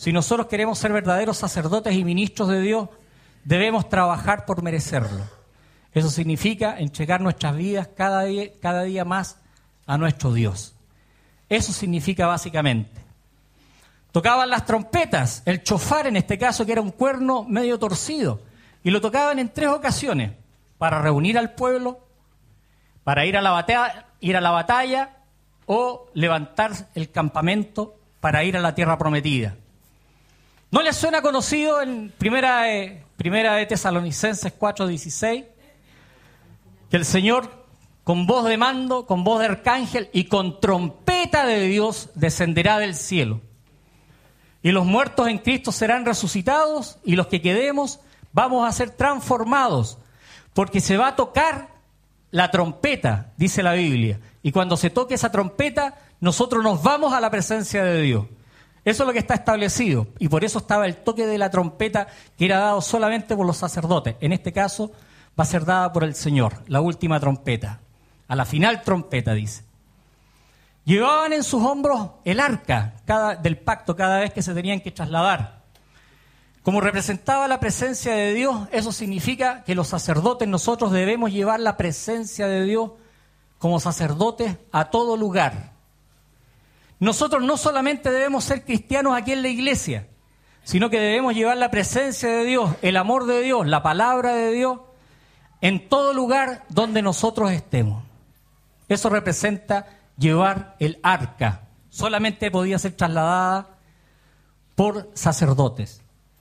Si nosotros queremos ser verdaderos sacerdotes y ministros de Dios, debemos trabajar por merecerlo. Eso significa entregar nuestras vidas cada día más a nuestro Dios. Eso significa básicamente. Tocaban las trompetas, el chofar en este caso, que era un cuerno medio torcido, y lo tocaban en 3 ocasiones, para reunir al pueblo, para ir a la batalla o levantar el campamento para ir a la tierra prometida. ¿No les suena conocido en Primera de Tesalonicenses 4:16? Que el Señor, con voz de mando, con voz de arcángel y con trompeta de Dios, descenderá del cielo. Y los muertos en Cristo serán resucitados, y los que quedemos vamos a ser transformados, porque se va a tocar la trompeta, dice la Biblia. Y cuando se toque esa trompeta, nosotros nos vamos a la presencia de Dios. Eso es lo que está establecido. Y por eso estaba el toque de la trompeta, que era dado solamente por los sacerdotes. En este caso va a ser dada por el Señor, la última trompeta. A la final trompeta, dice. Llevaban en sus hombros el arca del pacto cada vez que se tenían que trasladar. Como representaba la presencia de Dios, eso significa que los sacerdotes, nosotros debemos llevar la presencia de Dios como sacerdotes a todo lugar. Nosotros no solamente debemos ser cristianos aquí en la iglesia, sino que debemos llevar la presencia de Dios, el amor de Dios, la palabra de Dios, en todo lugar donde nosotros estemos. Eso representa llevar el arca. Solamente podía ser trasladada por sacerdotes.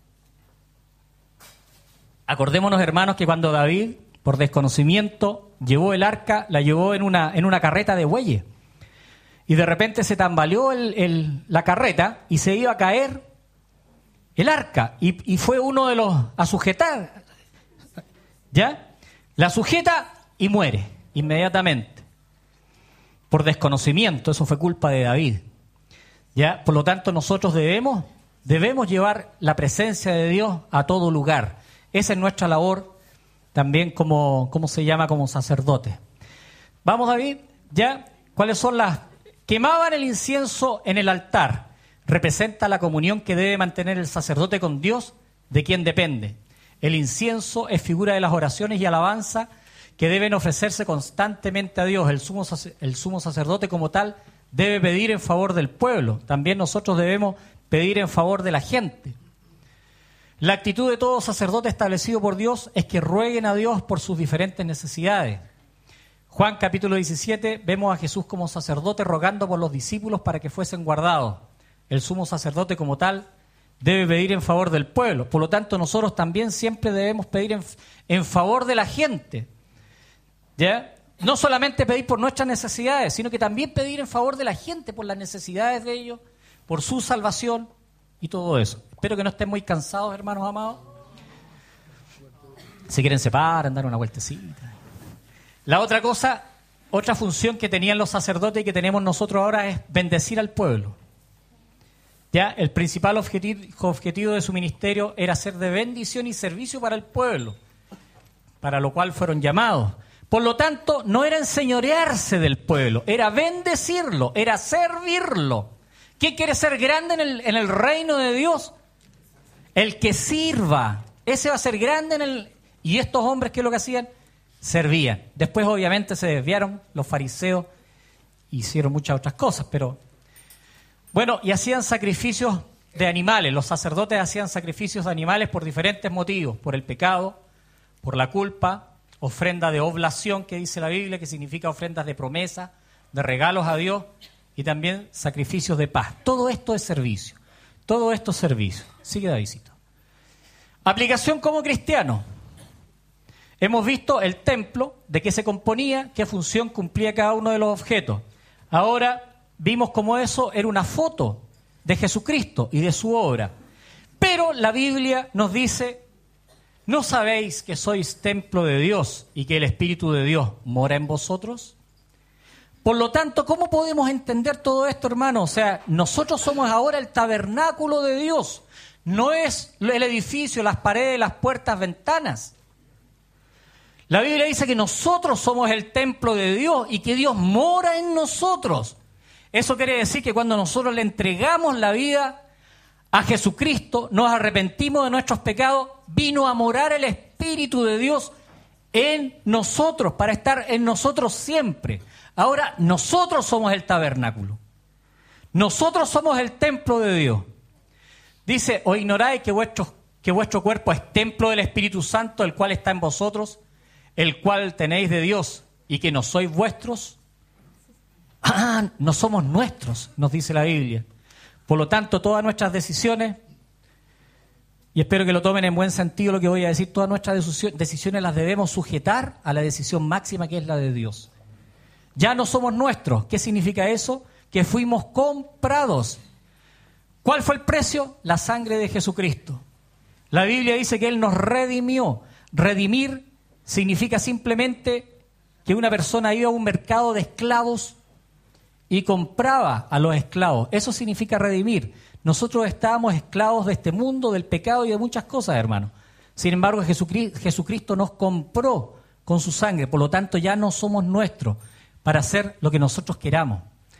Acordémonos, hermanos, que cuando David, por desconocimiento, llevó el arca, la llevó en una carreta de bueyes. Y de repente se tambaleó la carreta y se iba a caer el arca. Y fue uno de los a sujetar. ¿Ya? La sujeta y muere inmediatamente. Por desconocimiento, eso fue culpa de David. ¿Ya? Por lo tanto, nosotros debemos llevar la presencia de Dios a todo lugar. Esa es nuestra labor también como sacerdotes. Vamos, David, ¿ya? ¿Cuáles son las? Quemaban el incienso en el altar. Representa la comunión que debe mantener el sacerdote con Dios, de quien depende. El incienso es figura de las oraciones y alabanza que deben ofrecerse constantemente a Dios. El sumo sacerdote como tal debe pedir en favor del pueblo. También nosotros debemos pedir en favor de la gente. La actitud de todo sacerdote establecido por Dios es que rueguen a Dios por sus diferentes necesidades. Juan capítulo 17, vemos a Jesús como sacerdote rogando por los discípulos para que fuesen guardados. El sumo sacerdote como tal debe pedir en favor del pueblo. Por lo tanto, nosotros también siempre debemos pedir en favor de la gente. ¿Ya? No solamente pedir por nuestras necesidades, sino que también pedir en favor de la gente, por las necesidades de ellos, por su salvación y todo eso. Espero que no estén muy cansados, hermanos amados. Si quieren se paran, dar una vueltecita. La otra cosa, otra función que tenían los sacerdotes y que tenemos nosotros ahora es bendecir al pueblo. ¿Ya? El principal objetivo de su ministerio era ser de bendición y servicio para el pueblo, para lo cual fueron llamados. Por lo tanto, no era enseñorearse del pueblo, era bendecirlo, era servirlo. ¿Quién quiere ser grande en el reino de Dios? El que sirva. Ese va a ser grande Y estos hombres, ¿qué es lo que hacían? Servían. Después, obviamente, se desviaron los fariseos, hicieron muchas otras cosas, pero... Bueno, y hacían sacrificios de animales. Los sacerdotes hacían sacrificios de animales por diferentes motivos. Por el pecado, por la culpa, ofrenda de oblación, que dice la Biblia, que significa ofrendas de promesa, de regalos a Dios, y también sacrificios de paz. Todo esto es servicio. Todo esto es servicio. Sigue, Davidcito. Aplicación como cristiano. Hemos visto el templo, de qué se componía, qué función cumplía cada uno de los objetos. Ahora vimos cómo eso era una foto de Jesucristo y de su obra. Pero la Biblia nos dice, ¿no sabéis que sois templo de Dios y que el Espíritu de Dios mora en vosotros? Por lo tanto, ¿cómo podemos entender todo esto, hermano? O sea, nosotros somos ahora el tabernáculo de Dios. No es el edificio, las paredes, las puertas, ventanas. La Biblia dice que nosotros somos el templo de Dios y que Dios mora en nosotros. Eso quiere decir que cuando nosotros le entregamos la vida a Jesucristo, nos arrepentimos de nuestros pecados, vino a morar el Espíritu de Dios en nosotros, para estar en nosotros siempre. Ahora, nosotros somos el tabernáculo. Nosotros somos el templo de Dios. Dice, ¿o ignoráis que vuestro cuerpo es templo del Espíritu Santo, el cual está en vosotros, el cual tenéis de Dios, y que no sois vuestros? Ah, no somos nuestros, nos dice la Biblia. Por lo tanto, todas nuestras decisiones, y espero que lo tomen en buen sentido lo que voy a decir, todas nuestras decisiones las debemos sujetar a la decisión máxima, que es la de Dios. Ya no somos nuestros. ¿Qué significa eso? Que fuimos comprados. ¿Cuál fue el precio? La sangre de Jesucristo. La Biblia dice que Él nos redimió. Redimir significa simplemente que una persona iba a un mercado de esclavos y compraba a los esclavos. Eso significa redimir. Nosotros estábamos esclavos de este mundo, del pecado y de muchas cosas, hermanos. Sin embargo, Jesucristo nos compró con su sangre. Por lo tanto, ya no somos nuestros para hacer lo que nosotros queramos.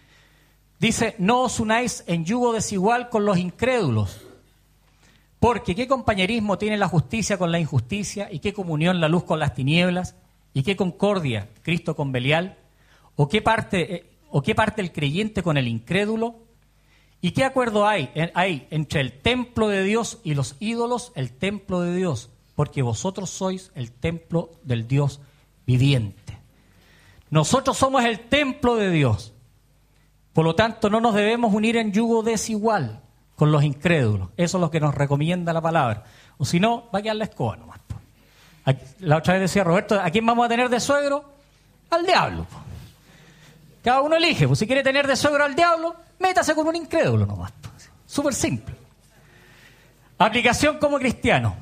Dice, no os unáis en yugo desigual con los incrédulos. Porque ¿qué compañerismo tiene la justicia con la injusticia? ¿Y qué comunión la luz con las tinieblas? ¿Y qué concordia Cristo con Belial? ¿O qué parte el creyente con el incrédulo? ¿Y qué acuerdo hay entre el templo de Dios y los ídolos? El templo de Dios, porque vosotros sois el templo del Dios viviente. Nosotros somos el templo de Dios. Por lo tanto, no nos debemos unir en yugo desigual con los incrédulos. Eso es lo que nos recomienda la palabra. O si no, va a quedar la escoba nomás. La otra vez decía Roberto, ¿a quién vamos a tener de suegro? Al diablo. Cada uno elige. Pues si quiere tener de suegro al diablo, métase con un incrédulo nomás. Súper simple. Aplicación como cristiano.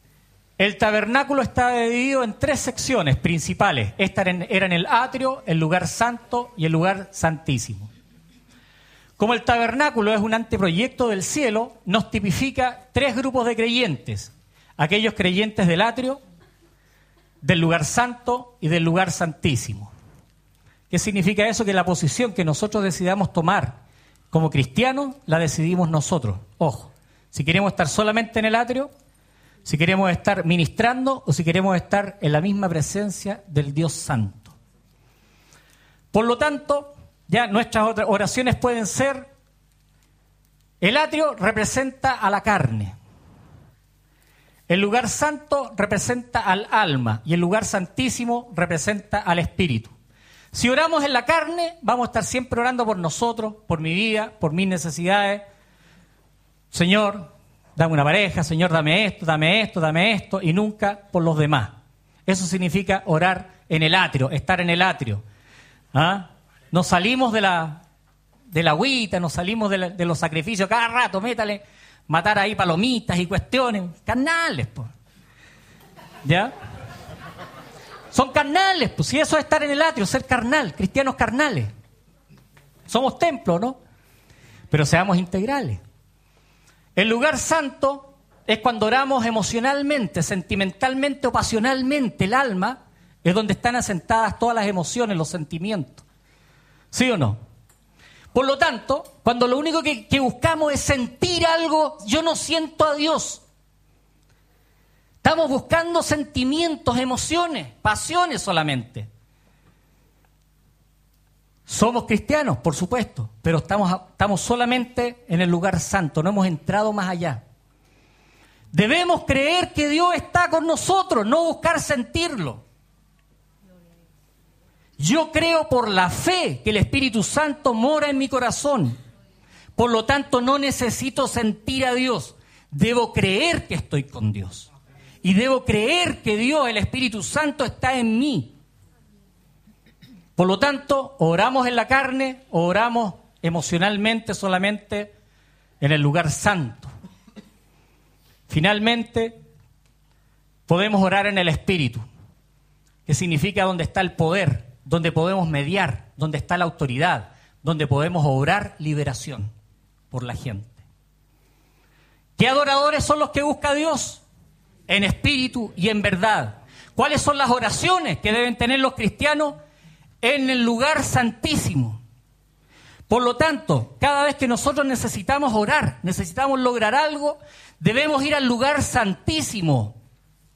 El tabernáculo está dividido en 3 secciones principales. Esta era en el atrio, el lugar santo y el lugar santísimo. Como el tabernáculo es un anteproyecto del cielo, nos tipifica 3 grupos de creyentes. Aquellos creyentes del atrio, del lugar santo y del lugar santísimo. ¿Qué significa eso? Que la posición que nosotros decidamos tomar como cristianos, la decidimos nosotros. Ojo, si queremos estar solamente en el atrio, si queremos estar ministrando o si queremos estar en la misma presencia del Dios Santo. Por lo tanto, ya nuestras otras oraciones pueden ser: el atrio representa a la carne, el lugar santo representa al alma y el lugar santísimo representa al espíritu. Si oramos en la carne, vamos a estar siempre orando por nosotros, por mi vida, por mis necesidades. Señor, dame una pareja, Señor, dame esto, dame esto, dame esto, y nunca por los demás. Eso significa orar en el atrio, estar en el atrio. ¿Ah? Nos salimos de la agüita, nos salimos de los sacrificios, cada rato, métale, matar ahí palomitas y cuestiones, carnales, pues. ¿Ya? Son carnales, pues, si eso es estar en el atrio, ser carnal, cristianos carnales. Somos templo, ¿no? Pero seamos integrales. El lugar santo es cuando oramos emocionalmente, sentimentalmente o pasionalmente. El alma es donde están asentadas todas las emociones, los sentimientos. ¿Sí o no? Por lo tanto, cuando lo único que buscamos es sentir algo, yo no siento a Dios. Estamos buscando sentimientos, emociones, pasiones solamente. Somos cristianos, por supuesto, pero estamos solamente en el lugar santo, no hemos entrado más allá. Debemos creer que Dios está con nosotros, no buscar sentirlo. Yo creo por la fe que el Espíritu Santo mora en mi corazón. Por lo tanto, no necesito sentir a Dios. Debo creer que estoy con Dios. Y debo creer que Dios, el Espíritu Santo, está en mí. Por lo tanto, oramos en la carne o oramos emocionalmente solamente en el lugar santo. Finalmente, podemos orar en el Espíritu, que significa donde está el poder, donde podemos mediar, donde está la autoridad, donde podemos obrar liberación por la gente. ¿Qué adoradores son los que busca Dios? En espíritu y en verdad. ¿Cuáles son las oraciones que deben tener los cristianos? En el lugar santísimo. Por lo tanto, cada vez que nosotros necesitamos orar, necesitamos lograr algo, debemos ir al lugar santísimo,